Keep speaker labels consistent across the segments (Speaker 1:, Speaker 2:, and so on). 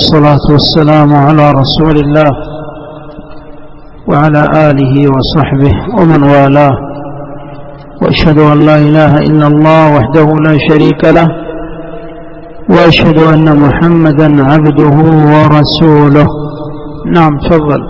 Speaker 1: والصلاة والسلام على رسول الله وعلى آله وصحبه ومن والاه، وأشهد أن لا إله إلا الله وحده لا شريك له، وأشهد أن محمدا عبده ورسوله. نعم، تفضل.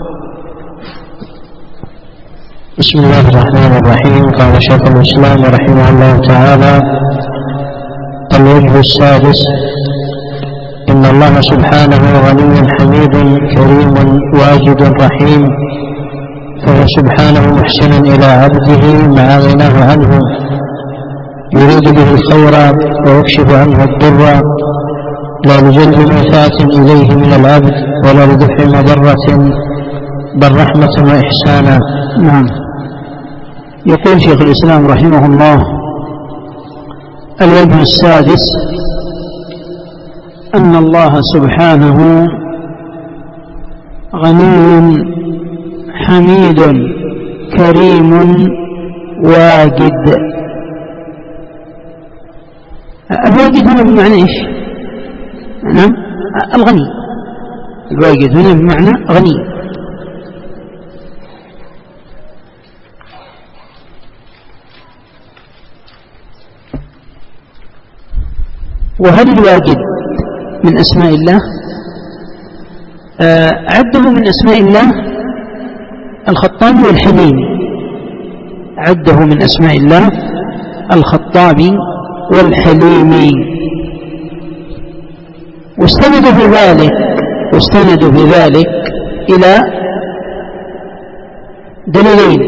Speaker 2: بسم الله الرحمن الرحيم. قال شيخ الإسلام رحمه الله تعالى: الوجه السادس: إن الله سبحانه غني حميد كريم واجد رحيم، فهو سبحانه محسن إلى عبده مع غناه عنه، يريد به الخير ويكشف عنه الضر، لا لجلب منفعة إليه من العبد ولا لدفع مضرة، بل رحمة وإحسانا.
Speaker 1: نعم. يقول شيخ الإسلام رحمه الله: الوجه السادس أن الله سبحانه غني حميد كريم واجد. الواجد هنا بمعنى إيش؟ نعم، الغني. الواجد هنا بمعنى غني. وهل الواجد من أسماء الله؟ عده من أسماء الله الخطابي والحليمي، عده من أسماء الله الخطابي والحليمي، واستندوا في ذلك إلى دليلين.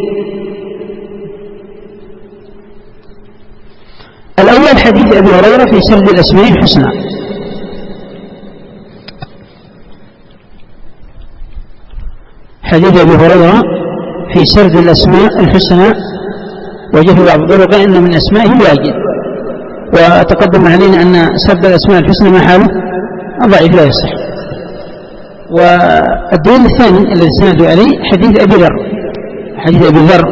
Speaker 1: الأول حديث أبي هريرة في سرد الأسماء الحسنى، حديث أبي هريرة في سرد الأسماء الحسنى وجه بعض الطرق أن من أسمائه الواجد، وتقدم علينا أن سرد الأسماء الحسنى ما حاله ضعيف لا يصح. والدليل الثاني الذي استندوا عليه حديث أبي ذر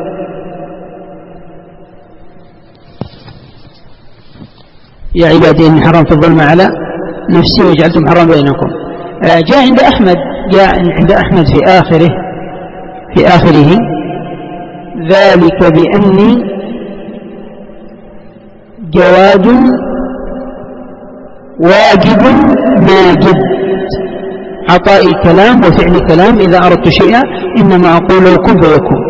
Speaker 1: يا عبادي إني حرمت الظلم على نفسي وجعلتم حرام بينكم. جاء عند أحمد في آخره ذلك بأني جواد واجد ماجد، عطائي كلام وفعل كلام، إذا أردت شيئا إنما أقول له كن فيكون.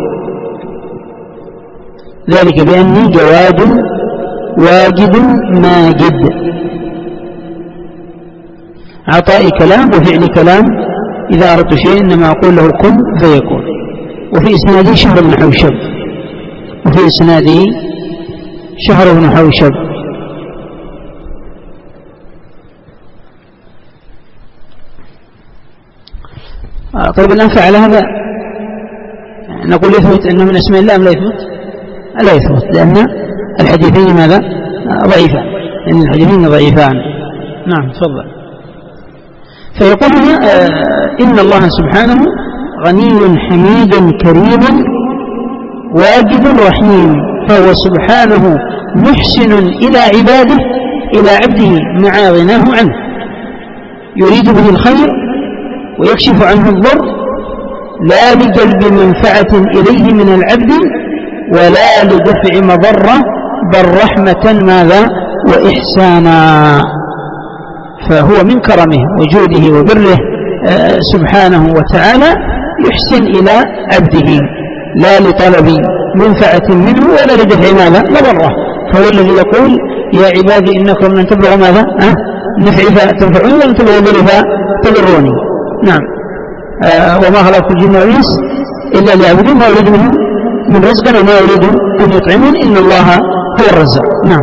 Speaker 1: ذلك بأني جواد واجد ماجد، عطائي كلام وفعل كلام، إذا أردت شيئا إنما أقول له كن فيكون. وفي إسناده شهر بن حوشب، طيب الآن فعل هذا نقول يثبت أنه من اسماء الله أم لا يثبت؟ لا يثبت، لأن الحديثين ماذا؟ ضعيفان، لأن الحديثين ضعيفان. نعم، تفضل. فيقول إن الله سبحانه غني حميد كريم واجد رحيم، فهو سبحانه محسن إلى عباده إلى عبده مع غناه عنه، يريد به الخير ويكشف عنه الضر، لا لجلب منفعة إليه من العبد ولا لدفع مضرة، بل رحمة ماذا؟ وإحسانا. فهو من كرمه وجوده وبره سبحانه وتعالى يحسن إلى عبده، لا لطلب منفعة منه ولا لدفع ماذا؟ مضرة. فهو الذي يقول يا عبادي إنكم لن تبلغوا ماذا؟ نفعي فتنفعوني ولن تبلغوا ضري فتضروني. نعم. وما خلقت الجن والإنس إلا ليعبدون، ما أريد منهم من رزق وما أريد أن يطعمون، إن الله هو الرزاق. نعم.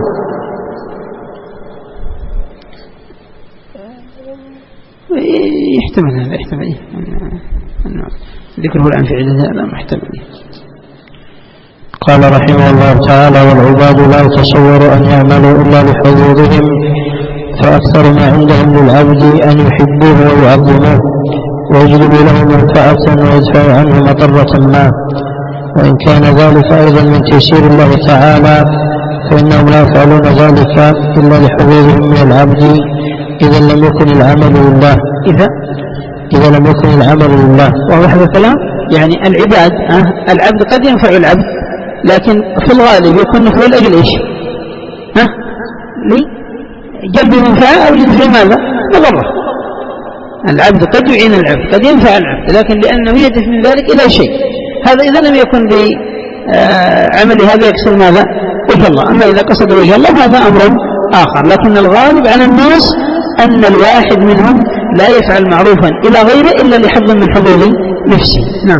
Speaker 1: يحتمل هذا، يحتمل ذكره الآن في عدد هذا محتمل.
Speaker 2: قال رحمه الله تعالى: والعباد لا يتصور أن يعملوا إلا لحظوظهم، فأكثر ما عندهم للعبد أن يحبوه ويعظموه ويجلبوا له منفعة ويدفع عنه مضرة ما، وإن كان ذلك أيضا من تيسير الله تعالى فإنهم لا يفعلون ذلك إلا لحظوظهم من العبد إذا لم يكن العمل لله، إذا لم يكن العمل لله.
Speaker 1: واضح هذا الكلام؟ يعني العباد العبد قد ينفع العبد، لكن في الغالب يكون نفعه لأجل إيش؟ لجلب منفعة أو لدفع ماذا؟ مضرة. العبد قد يعين العبد، قد ينفع العبد، لكن لأنه يهدف من ذلك إلى شيء، هذا إذا لم يكن بعمل هذا يقصد ماذا؟ وجه الله. أما إذا قصد وجه الله هذا أمر آخر، لكن الغالب على الناس أن الواحد منهم لا يفعل معروفا إلى غيره إلا لحظ من حظوظ نفسه. نعم.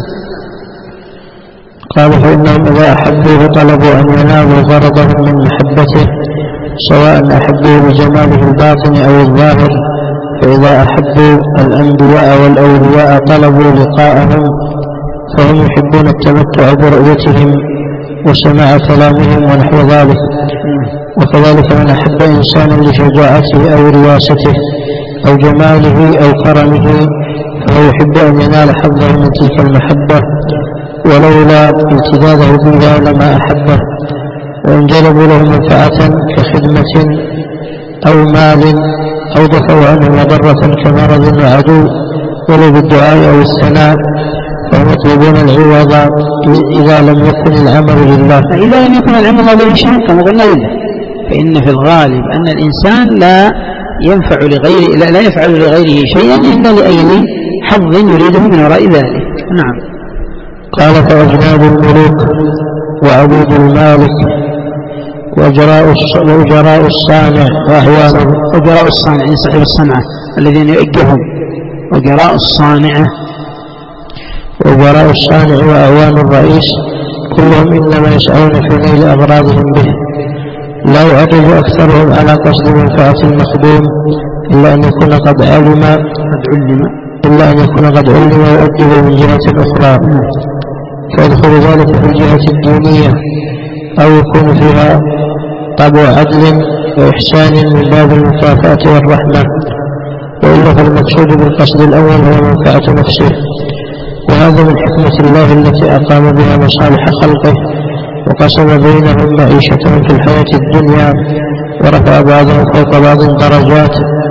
Speaker 2: قال فإنهم إذا أحبوه طلبوا أن ينالوا غرضهم من محبته، سواء أحبوه بجماله الباطن أو الظاهر. فإذا أحبوا الأنبياء والأولياء طلبوا لقاءهم، فهم يحبون التمتع برؤيتهم وسماع كلامهم ونحو ذلك. وكذلك من أحب إنسانا لشجاعته أو رياسته أو جماله أو كرمه، فهو يحب أن ينال حظه من تلك المحبة، ولولا امتداده بها لما أحبه. وإن جلبوا له منفعة كخدمة أو مال أو دفعوا عنه مضرة كمرض وعدو ولو بالدعاء أو الثناء، فهم يطلبون العوض إذا لم يكن العمل لله.
Speaker 1: فإذا لم يكن العمل لله كما قلنا لله، فإن في الغالب أن الإنسان لا يفعل لغيره شيئا إلا لأجل حظ يريده من وراء ذلك. نعم.
Speaker 2: قال فأجناب الملوك وعبيد المالك وأجراء الصانع وأعوانه.
Speaker 1: أجراء الصانع صاحب الصنعة الذين يؤجرهم، أجراء الصانعة
Speaker 2: وأجراء الصانع وأعوان الرئيس كلهم إنما يسعون في نيل أغراضهم به، لا يعرض أكثرهم على قصد منفعة المخدوم إلا أن يكون قد علم ويؤدب من جهة أخرى، فيدخل ذلك في الجهة الدينية، أو يكون فيها طبع عدل وإحسان من باب المكافأة والرحمة. وإلا فالمقصود بالقصد الأول هو منفعة نفسه، وهذا من حكمة الله التي أقام بها مصالح خلقه، وقسم بينهم معيشتهم في الحياة الدنيا، ورفع بعضهم فوق بعض درجات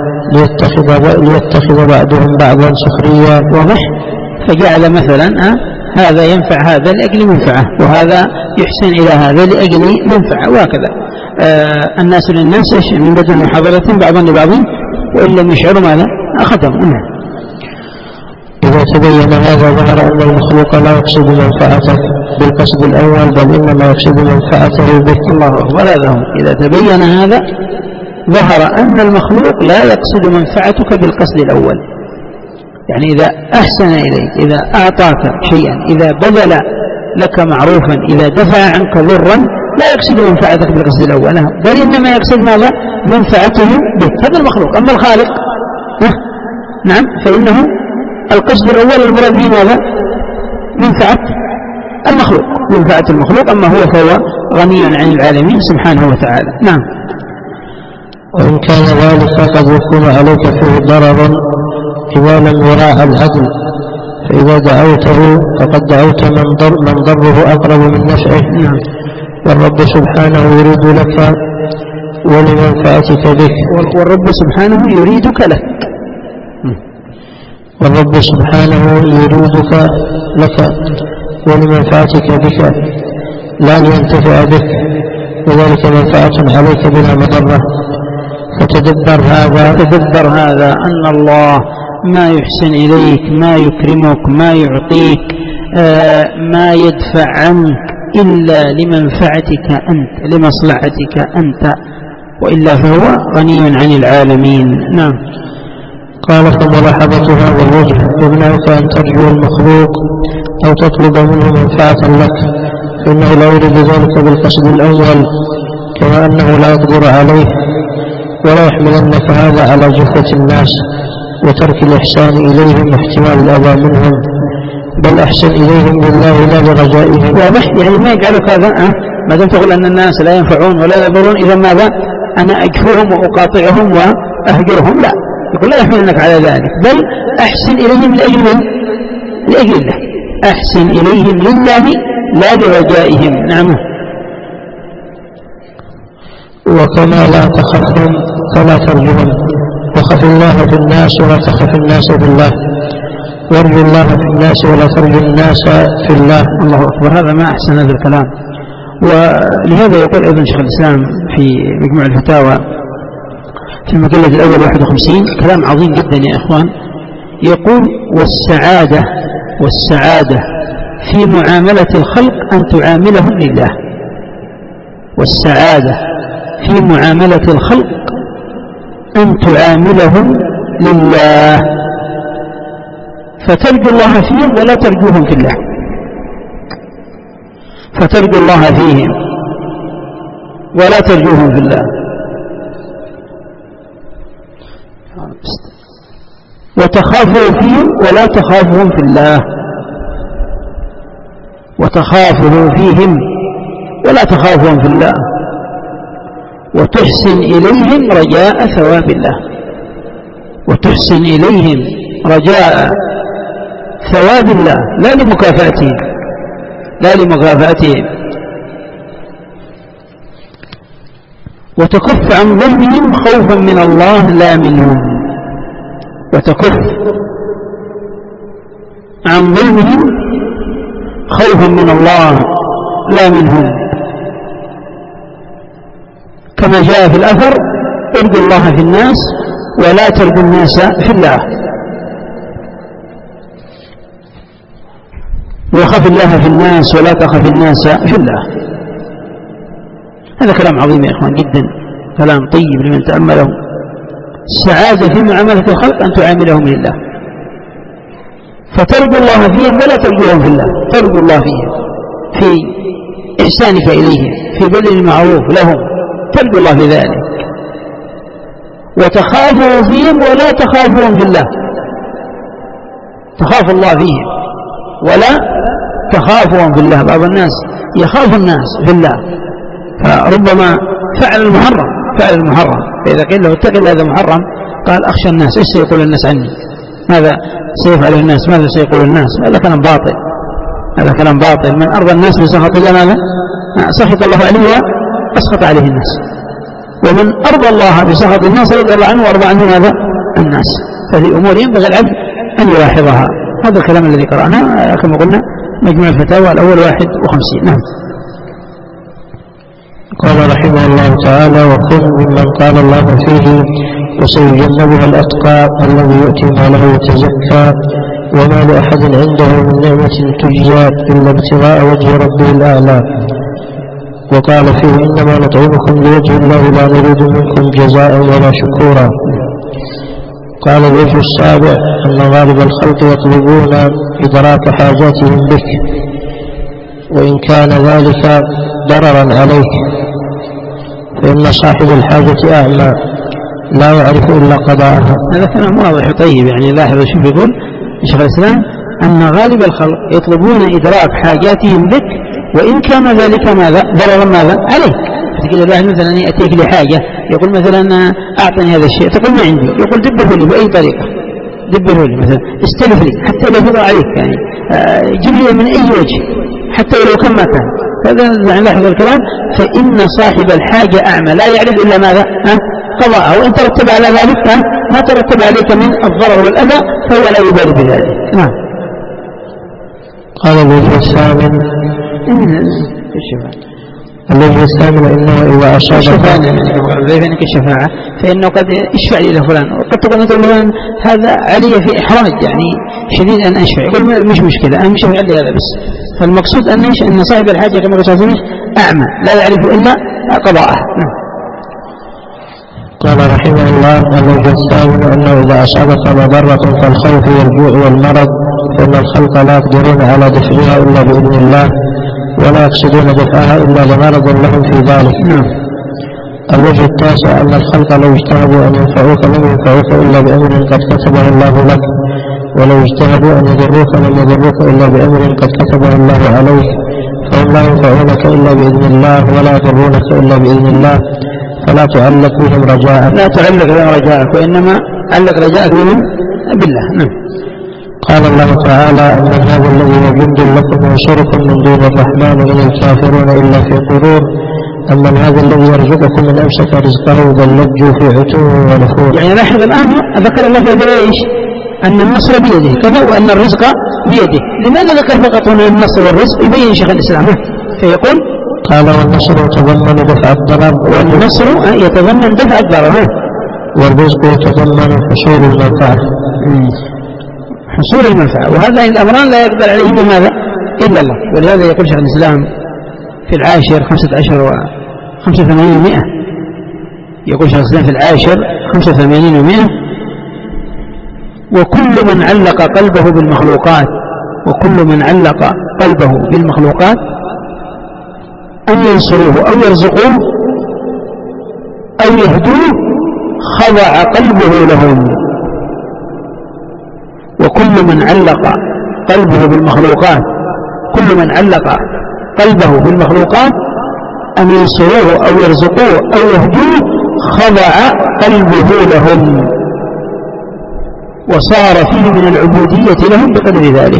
Speaker 2: ليتخذ بعضهم بعضا سخريا.
Speaker 1: واضح؟ فجعل مثلا هذا ينفع هذا لأجل منفعة، وهذا يحسن إلى هذا لأجل منفعة، وهكذا الناس للناس من بدل محاضرة بعضا لبعض، وإن لم يشعروا ماذا أخذهم.
Speaker 2: إذا تبين هذا ظهر أن المخلوق لا يقصد منفعته بالقصد الأول، بل إنما يقصد منفعته به.
Speaker 1: الله أكبر. هذا هو. إذا تبين هذا ظهر أن المخلوق لا يقصد منفعتك بالقصد الأول، يعني إذا أحسن إليك، إذا أعطاك شيئا، إذا بذل لك معروفا، إذا دفع عنك ضرا، لا يقصد منفعتك بالقصد الأول، بل إنما يقصد ماذا؟ منفعته بك. هذا المخلوق. أما الخالق نعم فإنه القصد الأول المراد به ماذا؟ منفعة المخلوق، منفعة المخلوق. أما هو فهو غني عن العالمين سبحانه وتعالى. نعم.
Speaker 2: وإن كان ذلك قد يكون عليك فيه ضرر إذا لم يراعى العدل، فإذا دعوته فقد دعوت من ضره أقرب من نفعه.
Speaker 1: نعم.
Speaker 2: والرب سبحانه يريد لك ولمنفعتك بك.
Speaker 1: والرب سبحانه يريدك لك.
Speaker 2: والرب سبحانه يريدك لك ولمنفعتك بك، لا لينتفع بك، وذلك منفعة عليك بلا مضرة.
Speaker 1: فتدبر هذا أن الله ما يحسن إليك، ما يكرمك، ما يعطيك، ما يدفع عنك إلا لمنفعتك أنت، لمصلحتك أنت، وإلا فهو غني عن العالمين. نعم.
Speaker 2: قال فملاحظة هذا الوجه يمنعك أن ترجو المخلوق أو تطلب منه منفعة لك، فإنه لا يريد ذلك بالقصد الأول، كما أنه لا يقدر عليه. ولا يحملنك هذا على جفة الناس وترك الإحسان إليهم واحتمال الأذى منهم، بل أحسن إليهم بالله لا لرجائهم.
Speaker 1: يعني ما يجعلك هذا ما دام تقول أن الناس لا ينفعون ولا يضرون، إذا ماذا؟ أنا أكفرهم وأقاطعهم وأهجرهم؟ لا، يقول لا يحملنك على ذلك، بل أحسن إليهم لأجل الله، أحسن إليهم لله لا لرجائهم. نعم.
Speaker 2: وكما لا تخافهم فلا ترجهم، وخف الله في الناس ولا تخف الناس في الله، وارجو الله في الناس ولا ترجو الناس في الله.
Speaker 1: الله أكبر، هذا ما أحسن هذا الكلام. ولهذا يقول أيضا شيخ الإسلام في مجموع الفتاوى في المجلد الأول 51 كلام عظيم جدا يا إخوان، يقول: والسعادة في معاملة الخلق أن تعاملهم لله. والسعادة في معاملة الخلق أن تعاملهم لله، فترجو الله فيهم ولا ترجوهم في الله. فترجو الله فيهم ولا ترجوهم في الله، وتخافوا فيهم ولا تخافهم في الله. وتخافوا فيهم ولا تخافهم في الله، وتحسن إليهم رجاء ثواب الله. وتحسن إليهم رجاء ثواب الله، لا لمكافأتهم، لا لمكافأتهم. وتكف عن ظلمهم خوفا من الله لا منهم. وتكف عن ظلمهم خوفا من الله لا منهم، كما جاء في الأثر: ارجو الله في الناس ولا ترجو الناس في الله. وخف الله في الناس ولا تخف الناس في الله. هذا كلام عظيم يا إخوان جدا، كلام طيب لمن تأمله. السعادة في معاملة الخلق أن تعاملهم لله، فترجو الله فيهم ولا ترجوهم في الله. ترجو الله فيهم في إحسانك إليهم، في بذل المعروف لهم، ترجو الله في ذلك. وتخافوا فيهم ولا تخافون في الله. تخاف الله فيهم ولا تخافهم في الله. بعض الناس يخاف الناس في الله، فربما فعل المحرم، فإذا قيل له اتق الله هذا محرم قال: أخشى الناس، إيش سيقول الناس عني؟ ماذا سيفعل الناس؟ ماذا سيقول الناس؟ هذا كلام باطل، هذا كلام باطل. من أرضى الناس بسخط الله ماذا؟ سخط الله عليه وأسخط عليه الناس. ومن أرضى الله بسخط الناس رضي الله عنه وأرضى عنه ماذا؟ الناس. ففي أمور ينبغي العبد أن يلاحظها. هذا الكلام الذي قرأناه كما قلنا مجموع الفتاوى الأول 51. نعم.
Speaker 2: قال رحمه الله تعالى: وكن ممن قال الله فيه: وسيجنبها الأتقى الذي يؤتي ماله يتزكى وما لأحد عنده من نعمة تجزى إلا ابتغاء وجه ربه الأعلى. وقال فيه: إنما نطعمكم لوجه الله لا نريد منكم جزاء ولا شكورا. قال الوجه السابع: أن غالب الخلق يطلبون إدراك حاجاتهم بك، وإن كان ذلك ضررا عليك، فإن صاحب الحاجة أعمى لا يعرف إلا قضاءها.
Speaker 1: هذا كلام واضح طيب. يعني لاحظ شوف يقول شيخ الإسلام: أن غالب الخلق يطلبون إدراك حاجاتهم بك، وإن كان ذلك ماذا؟ ضررا ماذا؟ عليك. تقول الواحد مثلا يأتيك لحاجة، يقول مثلا: أعطني هذا الشيء، تقول: ما عندي. يقول: دبره لي بأي طريقة، دبره لي مثلا، استلف لي حتى لو فضل عليك، يعني جيب لي من أي وجه حتى لو كان ما كان. هذا يعني لاحظ الكلام. فإن صاحب الحاجة أعمى لا يعرف إلا ماذا؟ قضاءها. وإن ترتب على ذلك ما ترتب عليك من الضرر والأذى فهو لا يبالي بذلك. نعم.
Speaker 2: قال الوجه الثامن: الوجه الثامن: إنه إذا أصاب
Speaker 1: الشفاعة فإنه قد اشفع لي لفلان، وقد تقول مثلا هذا علي في إحراج يعني شديد أن أشفع، يقول: مش مشكلة، أنا مش شفع لي هذا بس. فالمقصود أن صاحب الحاجة كما قلت أعمى لا يعرف إلا قضاءه.
Speaker 2: قال رحمه الله: الوجه الثامن: أنه إذا أصابك مضرة كالخوف والجوع والمرض فإن الخلق لا يقدرون على دفعها إلا بإذن الله، ولا يقصدون دفعها إلا بمرض لهم في ذلك. الوجه التاسع: أن الخلق لو اجتهدوا أن ينفعوك لم ينفعوك إلا بأمر قد كتبه الله لك، ولو اجتهدوا أن يضروك لم يضروك إلا بأمر قد كتبه الله عليك، فهم لا ينفعونك إلا بإذن الله ولا يضرونك إلا بإذن الله، فلا تعلق بهم رجاءك.
Speaker 1: لا تعلق بهم رجاءك، وإنما علق رجاءك بهم بالله. نعم.
Speaker 2: قال الله تعالى: من هذا الذي جند لكم ينصركم من دون الرحمن إن الكافرون إلا في غرور أمن هذا الذي يرزقكم من أمسك رزقه بل لجوا في عتو ونفور.
Speaker 1: يعني لاحظ الآن ذكر الله في إيش؟ أن النصر بيده كذا وأن الرزق بيده. لماذا ذكر فقط هنا النصر والرزق؟ يبين شيخ الإسلام فيقول
Speaker 2: قال والنصر يتضمن دفع الضرر،
Speaker 1: والنصر يتضمن دفع الضرر،
Speaker 2: والرزق يتضمن حصول المنفعة.
Speaker 1: حصول المنفعة، وهذا الأمران لا يقدر عليه بماذا إلا الله. ولهذا يقول شيخ الإسلام في العاشر 15 و85 و100. يقول شيخ الإسلام في العاشر 85 و100: وكل من علق قلبه بالمخلوقات، وكل من علق قلبه بالمخلوقات أن ينصروه أو يرزقوه أو يهدوه خضع قلبه لهم. وكل من علق قلبه بالمخلوقات، كل من علق قلبه بالمخلوقات أن ينصروه أو يرزقوه أو يهدوه خضع قلبه لهم، وصار فيه من العبودية لهم بقدر ذلك.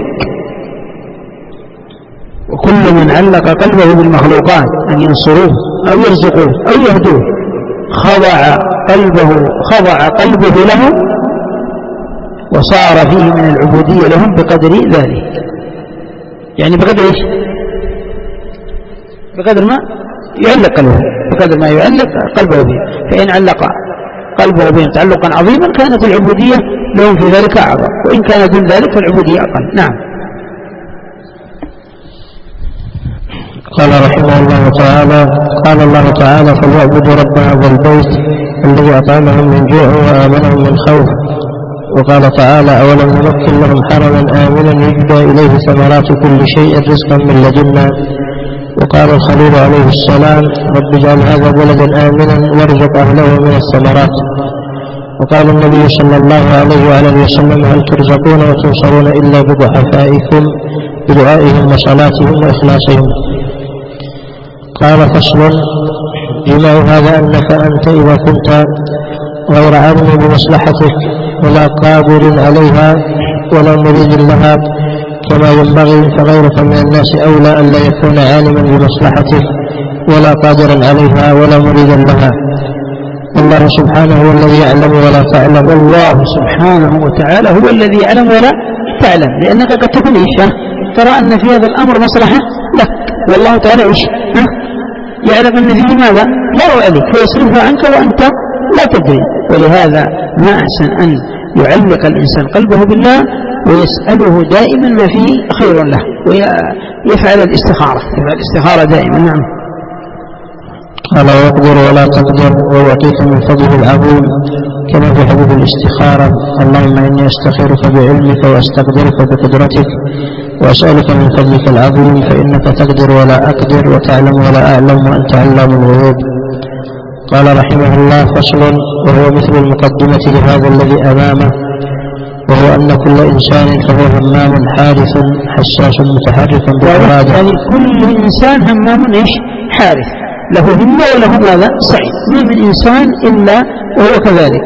Speaker 1: وكل من علق قلبه بالمخلوقات أن ينصروه أو يرزقوه أو يهدوه خضع قلبه له، وصار فيه من العبودية لهم بقدر ذلك. يعني بقدر إيش؟ بقدر ما يعلق قلبه، بقدر ما يعلق قلبه به. فإن علق قلبه بهم تعلقا عظيما كانت العبودية لهم في ذلك أعظم، وإن كان دون ذلك فالعبودية أقل. نعم.
Speaker 2: قال رحمه الله تعالى: قال الله تعالى: فليعبدوا رب هذا البيت الذي أطعمهم من جوع وآمنهم من خوف. وقال تعالى: أولم نمكن لهم حرما آمنا يجبى إليه ثمرات كل شيء رزقا من لدنا. وقال الخليل عليه السلام: رب اجعل هذا بلدا آمنا وارزق أهله من الثمرات. وقال النبي صلى الله عليه وعلى وسلم: هل ترزقون وتنصرون إلا بضعفائكم بدعائهم وصلاتهم وإخلاصهم. قال: فصل: جماع هذا أنك أنت إذا كنت غير عالم بمصلحتك ولا قادر عليها ولا مريد لها كما ينبغي، فغيرك من الناس أولى أن لا يكون عالما بمصلحتك ولا قادرا عليها ولا مريدا لها. الله سبحانه هو الذي يعلم ولا تعلم.
Speaker 1: الله سبحانه وتعالى هو الذي يعلم ولا تعلم، لأنك قد تكون إيش ترى أن في هذا الأمر مصلحة لك، والله تعالى إيش يعلم أن فيه ماذا لا عليك فيصرفها عنك وأنت لا تدري. ولهذا ما أحسن أن يعلق الإنسان قلبه بالله ويسأله دائما ما فيه خير له، ويفعل الاستخارة دائما. نعم.
Speaker 2: قال: ويقدر ولا تقدر ويعطيك من فضله العظيم، كما في حديث الاستخارة: اللهم إني أستخيرك بعلمك وأستقدرك بقدرتك وأسألك من فضلك العظيم، فإنك تقدر ولا أقدر وتعلم ولا أعلم وأنت علام الغيوب. قال رحمه الله: فصل: وهو مثل المقدمة لهذا الذي أمامه، وهو أن كل إنسان فهو همام حارث حساس متحرك بالإرادة.
Speaker 1: يعني كل إنسان همام إيش حارث، له همة وله ماذا سعي. ما من إنسان إلا وهو كذلك.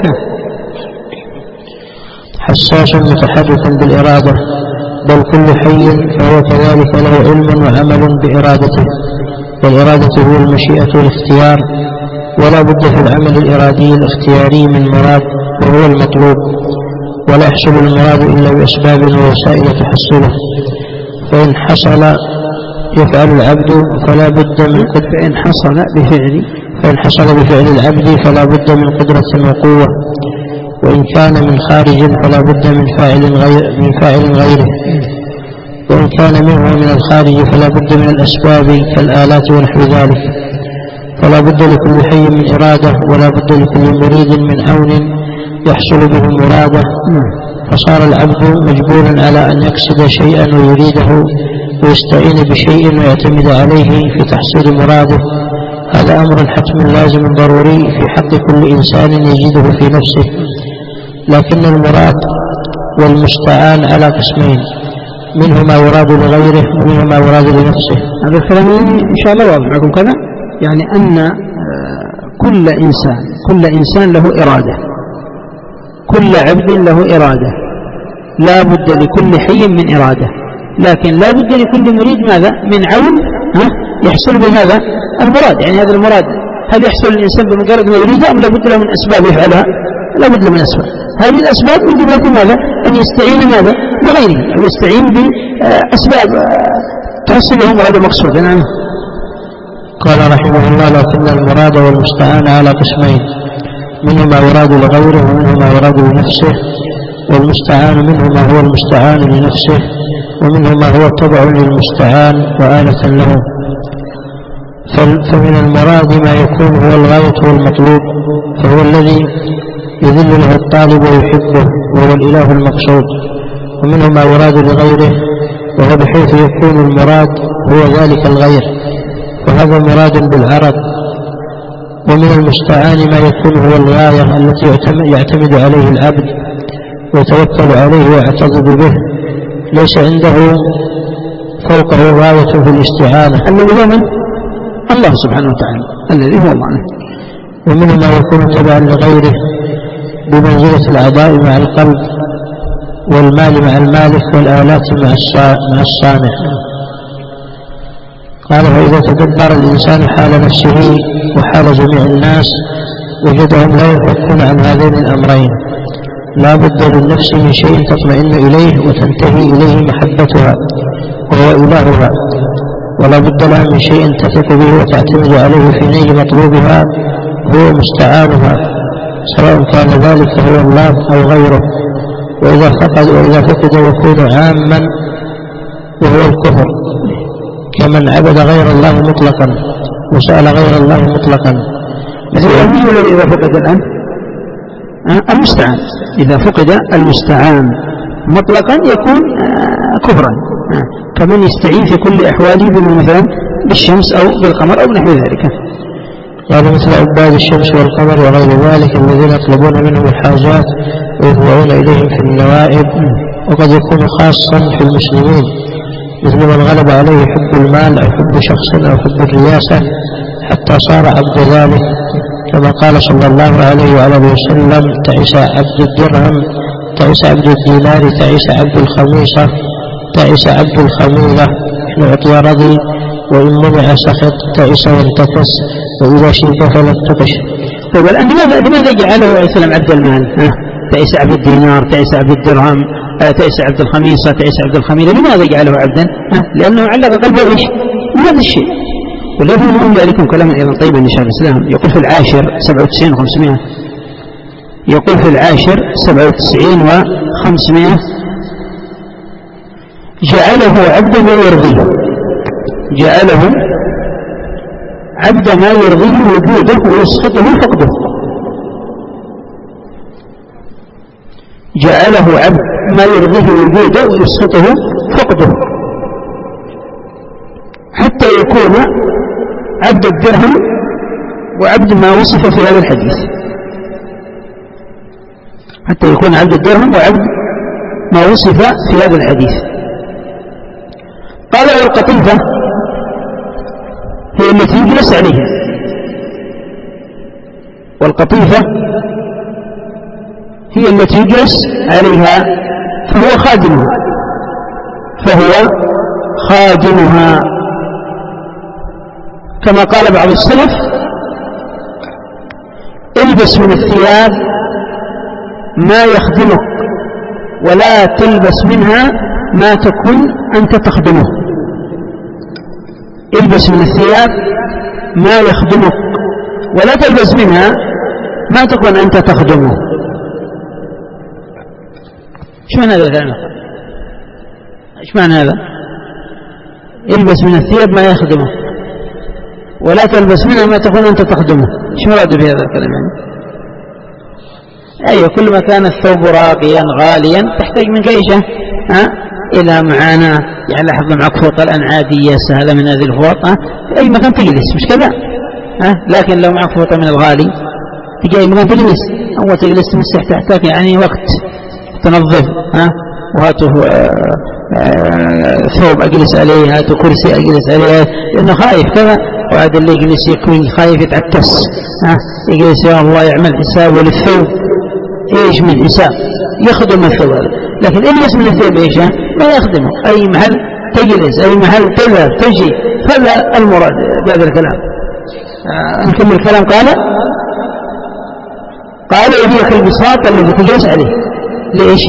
Speaker 2: حساس متحرك بالإرادة، بل كل حي فهو كذلك له علم وعمل بإرادته، والإرادة هو المشيئة والاختيار، ولا بد في العمل الإرادي الاختياري من مراد وهو المطلوب، ولا يحصل المراد إلا بأسباب ووسائل تحصله. فإن حصل يفعل العبد فلا بد من
Speaker 1: فإن حصل بفعل
Speaker 2: العبد فلا بد من قدرة وقوة، وإن كان من خارج فلا بد من فاعل غيره، وإن كان منه من الخارج فلا بد من الأسباب كالآلات ونحو ذلك. فلا بد لكل حي من إرادة، ولا بد لكل مريد من عون يحصل به مراده. فصار العبد مجبولا على أن يقصد شيئا ويريده ويستعين بشيء ويعتمد عليه في تحصيل مراده. هذا أمر حتم لازم ضروري في حق كل إنسان يجده في نفسه، لكن المراد والمستعان على قسمين: منه ما يراد لغيره ومنه ما يراد لنفسه.
Speaker 1: هذا الكلام إن شاء الله واضح معكم كذا، يعني أن كل إنسان له إرادة، كل عبد له إرادة، لا بد لكل حي من إرادة، لكن لا بد لكل مريد ماذا من عون يحصل بهذا المراد. يعني هذا المراد هل يحصل الإنسان بمجرد ما يريده أم لابد له من أسباب يفعلها؟ لابد له من أسباب. هذه الأسباب من جملة ماذا؟ أن يستعين ماذا؟ بغيره، أو يستعين بأسباب تحصل له مراد مقصود. نعم.
Speaker 2: قال رحمه الله: لكن المراد والمستعان على قسمين، منه ما يراد لغيره ومنه ما يراد لنفسه، والمستعان منه ما هو المستعان لنفسه، ومنه ما هو تبع للمستعان وآلة له. فمن المراد ما يكون هو الغاية والمطلوب، فهو الذي يذل له الطالب ويحبه، وهو الإله المقصود. ومنه ما يراد لغيره، وهو بحيث يكون المراد هو ذلك الغير، وهذا مراد بالعرض. ومن المستعان ما يكون هو الغاية التي يعتمد عليه العبد ويتوكل عليه ويعتضد به، ليس عنده فوقه غاية في الاستعانة،
Speaker 1: الذي هو من الله سبحانه وتعالى، الذي هو معنى.
Speaker 2: ومنه ما يكون تبعا لغيره بمنزلة الأعضاء مع القلب، والمال مع المالك، والآلات مع الصانع. قال: فإذا تدبر الإنسان حال نفسه وحال جميع الناس وجدهم لا يفكون عن هذين الأمرين. لا بد للنفس من شيء تطمئن إليه وتنتهي إليه محبتها، وهو إلهها، ولا بد لها من شيء تثق به وتعتمد عليه في نيل مطلوبها، هو مستعانها، سواء كان ذلك هو الله أو غيره. وإذا فقد يكون عاما، وهو الكفر، كمن عبد غير الله مطلقا وسأل غير الله مطلقا.
Speaker 1: مثل إذا فقد الآن المستعان، إذا فقد المستعان مطلقا يكون كفرا، كمن يستعين في كل أحواله بما مثلا بالشمس أو بالقمر أو نحو ذلك.
Speaker 2: قال: مثل عباد الشمس والقمر وغير ذلك الذين يطلبون منهم الحاجات ويدعون إليهم في النوائب. وقد يكون خاصا في المسلمين، مثل من غلب عليه حب المال أو حب شخص أو حب الرياسة حتى صار عبد ذلك، كما قال صلى الله عليه وعلى اله وسلم: تعس عبد الدرهم، تعس عبد الدينار، تعس عبد الخميصة، تعس عبد الخميلة، إن أعطي رضي وإن منع سخط، تعس وانتكس، وإذا شيك فلن تقش.
Speaker 1: طيب الآن لماذا جعله عليه السلام عبد المال؟ تعس عبد الدينار، تعس عبد الدرهم، تعس عبد الخميصة، تعس عبد الخميلة، لماذا جعله عبدا؟ لأنه علق قلبه بهذا الشيء. ولكن نقول لكم كلاما أيضا طيبا إن شاء الإسلام. يقول في العاشر 97 و500، يقول في العاشر 97 و500: جعله عبدا ما يرضيه، جعله عبدا ما يرضيه وجوده ويسخطه فقده. جعله عبد ما يرضيه وجوده ويسخطه فقده، حتى يكون عبد الدرهم وعبد ما وصف في هذا الحديث، حتى يكون عبد الدرهم وعبد ما وصف في هذا الحديث. قال: القطيفة هي التي يجلس عليها، والقطيفة هي التي يجلس عليها، فهو خادمها، فهو خادمها، كما قال بعض السلف: البس من الثياب ما يخدمك ولا تلبس منها ما تكون أنت تخدمه. البس من الثياب ما يخدمك ولا تلبس منها ما تكون أنت تخدمه. ايش معنى هذا الكلام؟ ايش معنى هذا؟ البس من الثياب ما يخدمه ولا تلبس منها ما تكون أنت تخدمه. ايش مراد بهذا الكلام يعني؟ أيوة، كل ما كان الثوب راقيا غاليا تحتاج من جيشه إلى معاناة. يعني لاحظ معك فوط الآن عادية سهلة من هذه الفوط، في أي مكان تجلس، مش كذا؟ لكن لو معك فوطة من الغالي تجي أي مكان تجلس، أول تجلس تمسح تحتاج يعني وقت تنظف، وهاته ثوب أجلس عليه، هاته كرسي أجلس عليه، لأنه خايف كذا. وهذا اللي يجلس يكون خايف يتعكس، يجلس يا الله يعمل حساب للثوب، ايش من حساب يخدم الثوب. لكن البس من الثوب ايش؟ ما يخدمه. اي محل تجلس، أي محل تذهب تجي، هذا المراد بهذا الكلام. نكمل الكلام. قال وهي كالبساط الذي تجلس عليه. ليش؟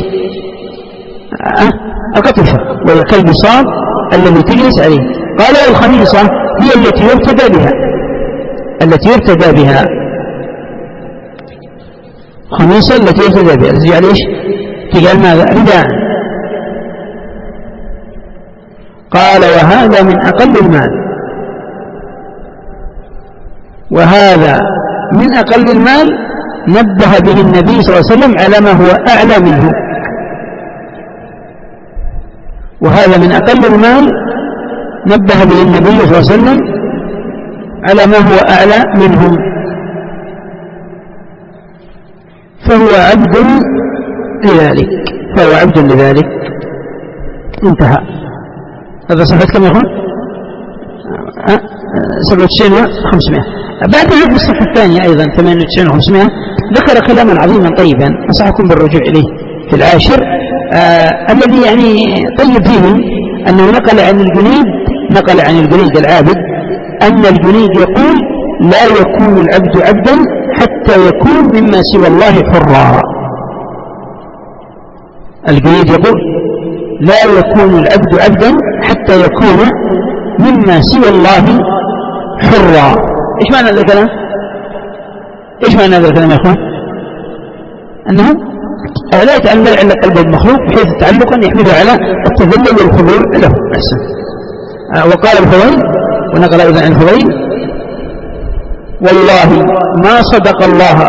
Speaker 1: القطيفة وهي كالبساط الذي تجلس عليه. قال الخميصة هي التي يرتدى بها، خميصة التي يرتدى بها، التي على ايش؟ تجعل ماذا؟ رداء. قال وهذا من أقل المال، وهذا من أقل المال نبه به النبي صلى الله عليه وسلم على ما هو أعلى منه. وهذا من أقل المال نبه به النبي صلى الله عليه وسلم على ما هو أعلى منه، فهو عبد لذلك. انتهى. هذا صفحة كم يكون؟ 97 و500. بعد في الصفحة الثانية أيضا 98 و500 ذكر كلاما عظيما طيبا أنصحكم بالرجوع إليه في العاشر، الذي يعني طيب فيه أنه نقل عن الجنيد العابد أن الجنيد يقول لا يكون العبد عبدا حتى يكون مما سوى الله حرا. الجنيد يقول لا يكون العبد عبدا حتى يكون مما سوى الله حرا. ايش معنى هذا الكلام؟ يا اخوان؟ انه لا يتعلق على قلب المخلوق بحيث تعلقا يحمله على التذلل والخضوع له. احسن. وقال الفضيل ونقل ايضا عن الفضيل والله ما صدق الله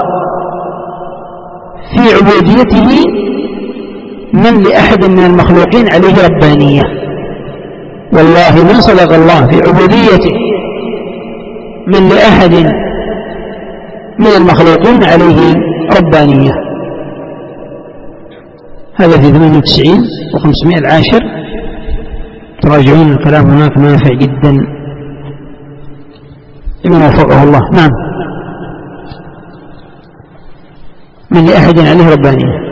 Speaker 1: في عبوديته من لأحد من المخلوقين عليه ربانية. والله ما صدق الله في عبوديته من لأحد من المخلوقين عليه ربانية. هذا في 98 و500 العاشر. تراجعون الكلام هناك نافع جدا لمن وفقه الله. نعم. من لأحد عليه ربانية.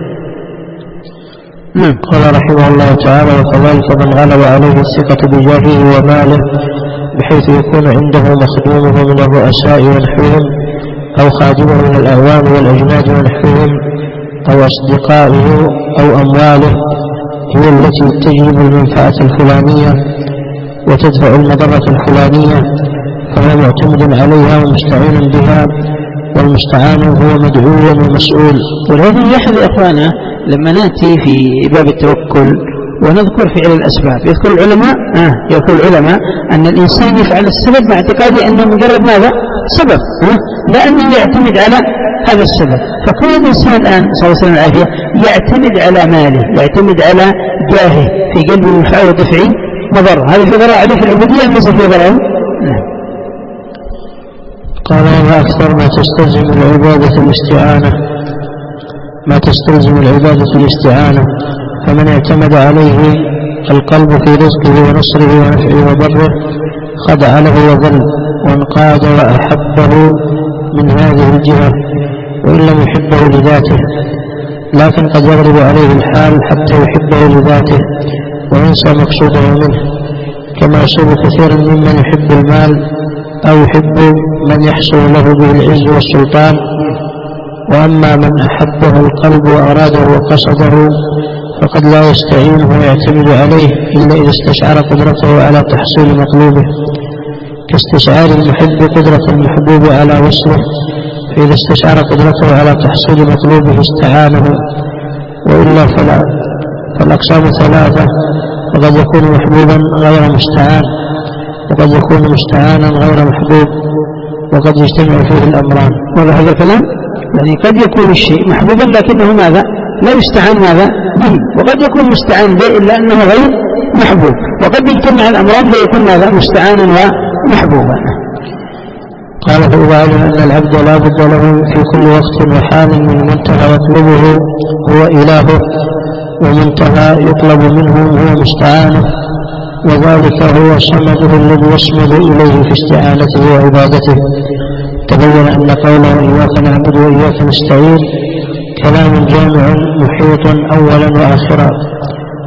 Speaker 2: قال رحمه الله تعالى وكذلك من غلب عليه الثقة بجاهه وماله بحيث يكون عنده مخدومه من الرؤساء ونحوهم أو خادمه من الأعوان والأجناد ونحوهم أو أصدقائه أو أمواله هي التي تجلب المنفعة الفلانية وتدفع المضرة الفلانية فهو معتمد عليها ومستعين بها، والمستعان هو مدعو ومسؤول.
Speaker 1: ولهذا يحظ إخوانا لما نأتي في باب التوكل ونذكر فعل الأسباب يذكر العلماء أن الإنسان يفعل السبب مع اعتقاده أنه مجرد ماذا؟ سبب، لا أنه يعتمد على هذا السبب. فكل الإنسان الآن صلى الله عليه وسلم العافية يعتمد على ماله، يعتمد على جاهه في قلب المنفعة ودفع مضر. هذا في ضرر عليه في العبودية أم ليس في ضرر؟
Speaker 2: قال وما أكثر ما تستلزم العبادة الاستعانة فمن اعتمد عليه القلب في رزقه ونصره ونفعه وضره خضع له وذل وانقاد وأحبه من هذه الجهة وإن لم يحبه لذاته، لكن قد يغلب عليه الحال حتى يحبه لذاته وينسى مقصوده منه، كما يصيب كثير ممن يحب المال أو يحب من يحصل له به العز والسلطان. وأما من أحبه القلب وأراده وقصده فقد لا يستعينه ويعتمد عليه إلا إذا استشعر قدرته على تحصيل مطلوبه، كاستشعار المحب قدرة المحبوب على وصله، فإذا استشعر قدرته على تحصيل مطلوبه استعانه، وإلا فالأقسام ثلاثة، وقد يكون محبوبا غير مستعان، وقد يكون مستعانا غير محبوب، وقد يجتمع فيه الأمران.
Speaker 1: وهذا الكلام يعني قد يكون الشيء محبوبا لكنه ماذا؟ لا يستعان ماذا؟ به، وقد يكون مستعان به إلا أنه غير محبوب، وقد يجتمع الأمران فيكون ماذا؟ مستعانا ومحبوبا.
Speaker 2: قال فإذا علم أن العبد لا بد له في كل وقت وحال من منتهى يطلبه هو إلهه ومنتهى يطلب منه هو مستعانه، وذلك هو صمده الذي يصمد إليه في استعانته وعبادته، تبين أن قوله إياك نعبد وإياك نستعين كلام جامع محيط أولا وآخرا،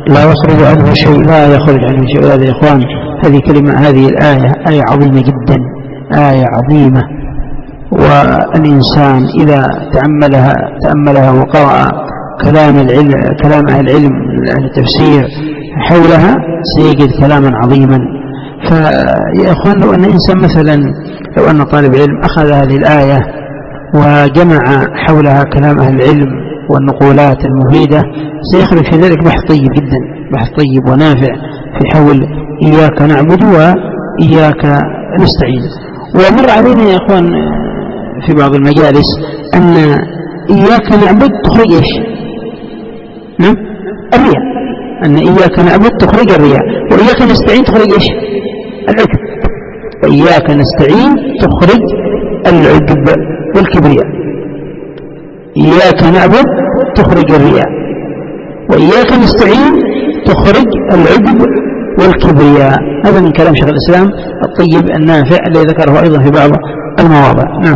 Speaker 2: لا يخرج عنه شيء.
Speaker 1: لا يخرج عنه شيء. هذا يا إخوان هذه الآية آية عظيمة جدا، آية عظيمة، والإنسان إذا تأملها وقرأ كلام أهل العلم التفسير حولها سيجد كلاما عظيما. فيا إخوان لو أن إنسان مثلا، لو أن طالب علم أخذ هذه الآية وجمع حولها كلام أهل العلم والنقولات المفيدة سيخرج في ذلك بحث طيب جدا، بحث طيب ونافع في حول إياك نعبد وإياك نستعين. ومر علينا يا إخوان في بعض المجالس أن إياك نعبد تخرج إيش؟ نعم الرياء، أن إياك نعبد تخرج الرياء، وإياك نستعين تخرج إيش؟ العجب. وإياك نستعين تخرج العجب والكبرياء. إياك نعبد تخرج الرياء، وإياك نستعين تخرج العجب والكبرياء. هذا من كلام شيخ الإسلام الطيب النافع الذي ذكره أيضا في بعض المواضع. نعم.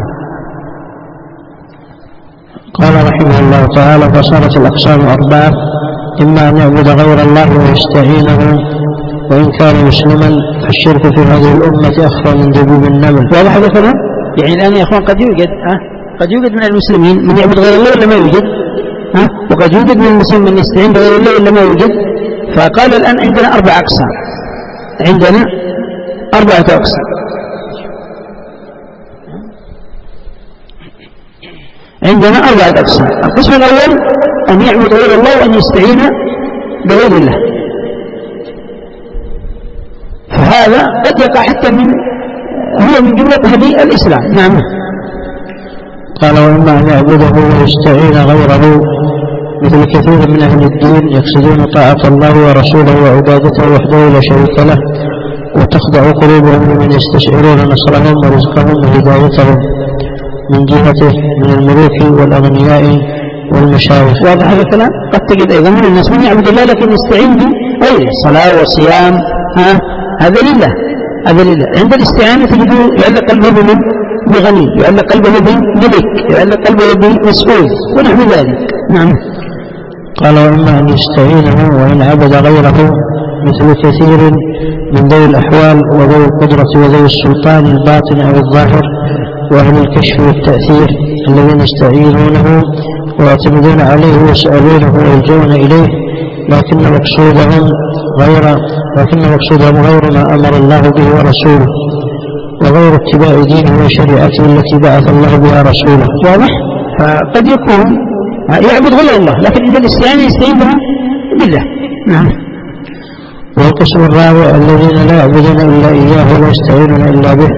Speaker 2: قال رحمه الله تعالى: فصارت الأقسام أربعة: إما أن يعبد غير الله ويستعينه، وإن كان مسلما فالشرك في هذه الأمة أخفى من دبيب النمل.
Speaker 1: واضح هذا الكلام؟ يعني الآن يا أخوان قد يوجد من المسلمين من يعبد غير الله ولا ما يوجد؟ وقد يوجد من المسلمين من يستعين بغير الله ولا ما يوجد؟ فقال الآن عندنا 4 أقسام، عندنا 4 أقسام. عندنا 4 أقسام. القسم الأول أن يعبد غير الله وأن يستعين بغير الله، فهذا قد يقع حتى هو من جملة هدي الإسلام. نعم.
Speaker 2: قال: وإما أن يعبده ويستعين غيره، مثل كثير من أهل الدين يقصدون طاعة الله ورسوله وعبادته وحده لا شريك له، وتخضع قلوبهم لمن يستشعرون نصرهم ورزقهم وهدايتهم من جهته من الملوك والأغنياء والمشايخ.
Speaker 1: واضح هذا الكلام؟ قد تجد أيضا من الناس من يعبد الله لكن يستعين بغيره، صلاة وصيام، هذا لله. عند الاستعانة تجده يعلق قلبه بغني، يعلق قلبه بملك، يعلق قلبه بمسؤول ونحو ذلك. نعم.
Speaker 2: قال: وإما أن يستعينه وإن عبد غيره، مثل كثير من ذوي الأحوال وذوي القدرة وذوي السلطان الباطن أو الظاهر وأهل الكشف والتأثير الذين يستعينونه ويعتمدون عليه ويسألونه ويلجون إليه، لكن مقصودهم غير ما أمر الله به ورسوله، وغير اتباع دينه وشريعته التي بعث الله بها رسوله.
Speaker 1: واضح؟ فقد يكون يعبد غير الله لكن عند الاستعانة يستعين بالله. نعم.
Speaker 2: والقسم الرابع الذين لا يعبدون إلا إياه ولا يستعينون إلا به،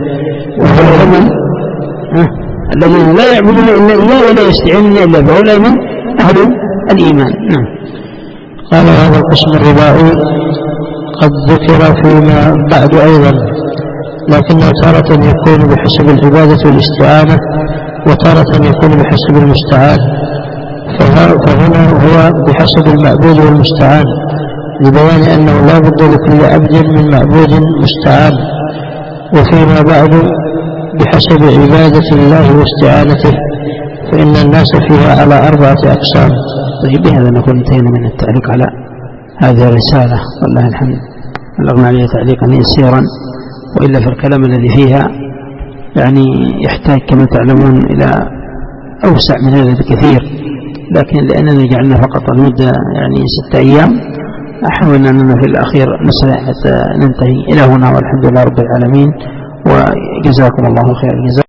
Speaker 1: الذين لا يعبدون إلا إياه ولا يستعينون إلا به، ولا من أهل الإيمان. نعم.
Speaker 2: قال: هذا القسم الرباعي قد ذكر فيما بعد أيضا، لكنه تارة يكون بحسب العبادة والاستعانة، وتارة يكون بحسب المستعان، فهنا هو بحسب المعبود والمستعان، لبيان أنه لا بد لكل عبد من معبود مستعان. وفيما بعد بحسب عبادة الله واستعانته، فإن الناس فيها على 4 أقسام.
Speaker 1: طيب، بهذا نكون انتهينا من التعليق على هذه الرسالة، والله الحمد. بلغنا عليها تعليقا يسيرا، وإلا في الكلام الذي فيها يعني يحتاج كما تعلمون إلى أوسع من هذا بكثير، لكن لأننا جعلنا فقط المدة يعني 6 أيام حاولنا أننا في الأخير نسرع حتى ننتهي إلى هنا، والحمد لله رب العالمين، وجزاكم الله خير الجزاء.